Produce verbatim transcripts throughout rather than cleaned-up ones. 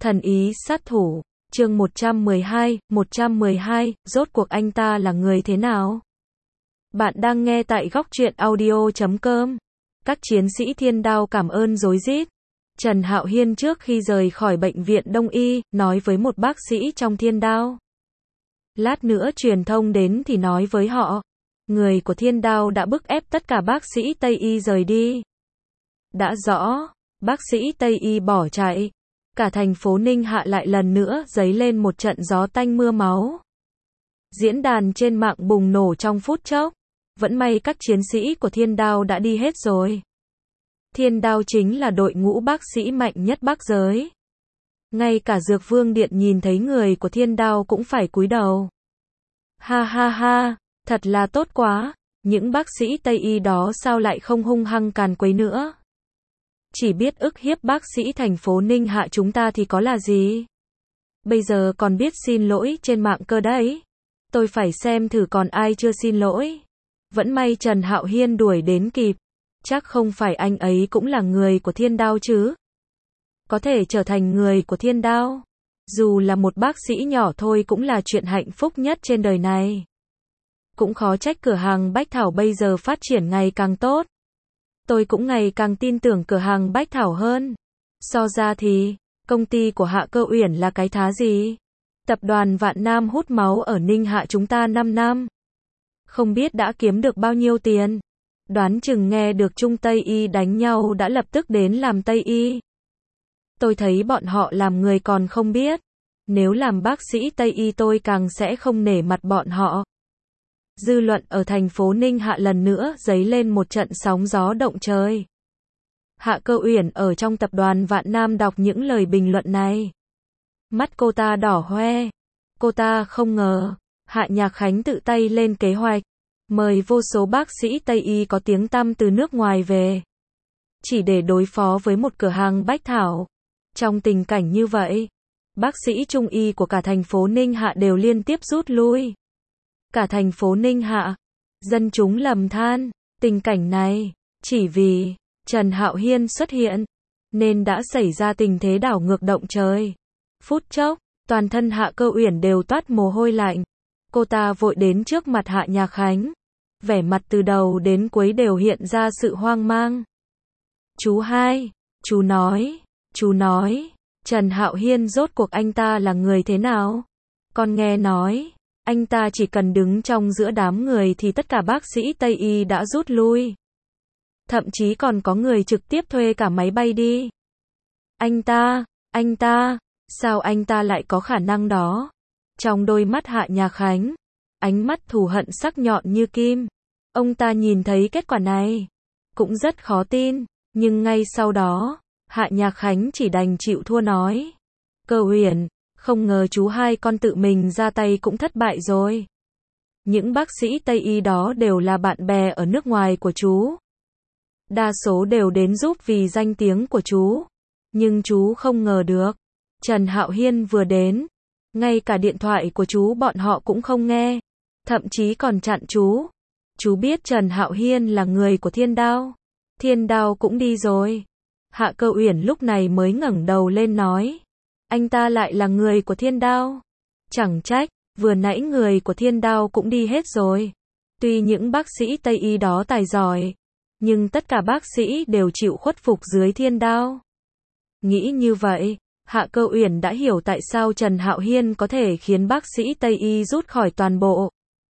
Thần ý sát thủ, chương một trăm mười hai, một trăm mười hai, rốt cuộc anh ta là người thế nào? Bạn đang nghe tại góc truyện audio chấm com. Các chiến sĩ thiên đao cảm ơn rối rít. Trần Hạo Hiên trước khi rời khỏi bệnh viện Đông Y, nói với một bác sĩ trong thiên đao. Lát nữa truyền thông đến thì nói với họ. Người của thiên đao đã bức ép tất cả bác sĩ Tây Y rời đi. Đã rõ, bác sĩ Tây Y bỏ chạy. Cả thành phố Ninh Hạ lại lần nữa dấy lên một trận gió tanh mưa máu. Diễn đàn trên mạng bùng nổ trong phút chốc. Vẫn may các chiến sĩ của thiên đao đã đi hết rồi. Thiên đao chính là đội ngũ bác sĩ mạnh nhất Bắc giới. Ngay cả Dược Vương Điện nhìn thấy người của thiên đao cũng phải cúi đầu. Ha ha ha, thật là tốt quá, những bác sĩ Tây Y đó sao lại không hung hăng càn quấy nữa. Chỉ biết ức hiếp bác sĩ thành phố Ninh Hạ chúng ta thì có là gì. Bây giờ còn biết xin lỗi trên mạng cơ đấy. Tôi phải xem thử còn ai chưa xin lỗi. Vẫn may Trần Hạo Hiên đuổi đến kịp. Chắc không phải anh ấy cũng là người của thiên đao chứ. Có thể trở thành người của thiên đao. Dù là một bác sĩ nhỏ thôi cũng là chuyện hạnh phúc nhất trên đời này. Cũng khó trách cửa hàng Bách Thảo bây giờ phát triển ngày càng tốt. Tôi cũng ngày càng tin tưởng cửa hàng Bách Thảo hơn. So ra thì, công ty của Hạ Cơ Uyển là cái thá gì? Tập đoàn Vạn Nam hút máu ở Ninh Hạ chúng ta năm năm. Không biết đã kiếm được bao nhiêu tiền. Đoán chừng nghe được Trung Tây Y đánh nhau đã lập tức đến làm Tây Y. Tôi thấy bọn họ làm người còn không biết. Nếu làm bác sĩ Tây Y tôi càng sẽ không nể mặt bọn họ. Dư luận ở thành phố Ninh Hạ lần nữa dấy lên một trận sóng gió động trời. Hạ Cơ Uyển ở trong tập đoàn Vạn Nam đọc những lời bình luận này. Mắt cô ta đỏ hoe. Cô ta không ngờ, Hạ Nhạc Khánh tự tay lên kế hoạch, mời vô số bác sĩ Tây Y có tiếng tăm từ nước ngoài về. Chỉ để đối phó với một cửa hàng Bách Thảo. Trong tình cảnh như vậy, bác sĩ Trung Y của cả thành phố Ninh Hạ đều liên tiếp rút lui. Cả thành phố Ninh Hạ, dân chúng lầm than, tình cảnh này, chỉ vì Trần Hạo Hiên xuất hiện, nên đã xảy ra tình thế đảo ngược động trời. Phút chốc, toàn thân Hạ Cơ Uyển đều toát mồ hôi lạnh. Cô ta vội đến trước mặt Hạ Nhạc Khánh. Vẻ mặt từ đầu đến cuối đều hiện ra sự hoang mang. Chú hai, chú nói, chú nói, Trần Hạo Hiên rốt cuộc anh ta là người thế nào? Con nghe nói, anh ta chỉ cần đứng trong giữa đám người thì tất cả bác sĩ Tây Y đã rút lui. Thậm chí còn có người trực tiếp thuê cả máy bay đi. Anh ta, anh ta, sao anh ta lại có khả năng đó? Trong đôi mắt Hạ Nhạc Khánh, ánh mắt thù hận sắc nhọn như kim. Ông ta nhìn thấy kết quả này, cũng rất khó tin, nhưng ngay sau đó, Hạ Nhạc Khánh chỉ đành chịu thua nói. Cơ Uyển, không ngờ chú hai con tự mình ra tay cũng thất bại rồi. Những bác sĩ Tây Y đó đều là bạn bè ở nước ngoài của chú. Đa số đều đến giúp vì danh tiếng của chú. Nhưng chú không ngờ được. Trần Hạo Hiên vừa đến. Ngay cả điện thoại của chú bọn họ cũng không nghe. Thậm chí còn chặn chú. Chú biết Trần Hạo Hiên là người của thiên đao. Thiên đao cũng đi rồi. Hạ Cơ Uyển lúc này mới ngẩng đầu lên nói. Anh ta lại là người của thiên đao. Chẳng trách, vừa nãy người của thiên đao cũng đi hết rồi. Tuy những bác sĩ Tây Y đó tài giỏi, nhưng tất cả bác sĩ đều chịu khuất phục dưới thiên đao. Nghĩ như vậy, Hạ Cơ Uyển đã hiểu tại sao Trần Hạo Hiên có thể khiến bác sĩ Tây Y rút khỏi toàn bộ.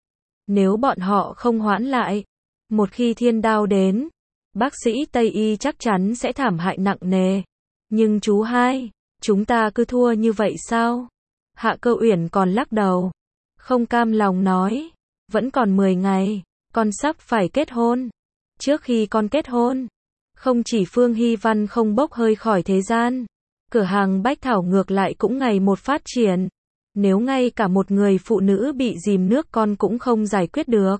Nếu bọn họ không hoãn lại, một khi thiên đao đến, bác sĩ Tây Y chắc chắn sẽ thảm hại nặng nề. Nhưng chú hai, chúng ta cứ thua như vậy sao? Hạ Cơ Uyển còn lắc đầu. Không cam lòng nói. Vẫn còn mười ngày, con sắp phải kết hôn. Trước khi con kết hôn, không chỉ Phương Hy Văn không bốc hơi khỏi thế gian, cửa hàng Bách Thảo ngược lại cũng ngày một phát triển. Nếu ngay cả một người phụ nữ bị dìm nước con cũng không giải quyết được,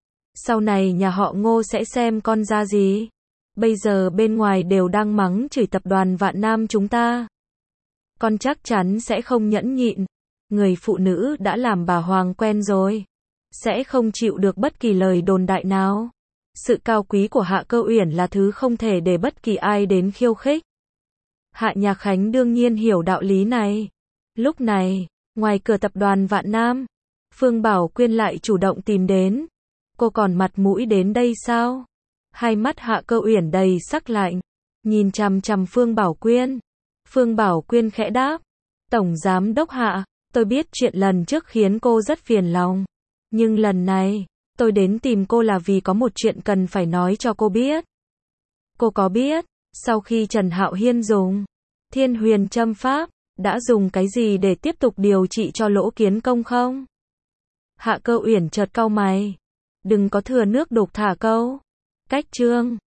sau này nhà họ Ngô sẽ xem con ra gì? Bây giờ bên ngoài đều đang mắng chửi tập đoàn Vạn Nam chúng ta. Con chắc chắn sẽ không nhẫn nhịn. Người phụ nữ đã làm bà Hoàng quen rồi, sẽ không chịu được bất kỳ lời đồn đại nào. Sự cao quý của Hạ Cơ Uyển là thứ không thể để bất kỳ ai đến khiêu khích. Hạ Nhạc Khánh đương nhiên hiểu đạo lý này. Lúc này, ngoài cửa tập đoàn Vạn Nam, Phương Bảo Quyên lại chủ động tìm đến. Cô còn mặt mũi đến đây sao? Hai mắt Hạ Cơ Uyển đầy sắc lạnh, nhìn chằm chằm Phương Bảo Quyên. Phương Bảo Quyên khẽ đáp, Tổng Giám Đốc Hạ, tôi biết chuyện lần trước khiến cô rất phiền lòng. Nhưng lần này, tôi đến tìm cô là vì có một chuyện cần phải nói cho cô biết. Cô có biết, sau khi Trần Hạo Hiên dùng Thiên Huyền Châm Pháp, đã dùng cái gì để tiếp tục điều trị cho Lỗ Kiến Công không? Hạ Cơ Uyển chợt cau mày. Đừng có thừa nước đục thả câu. Cách chương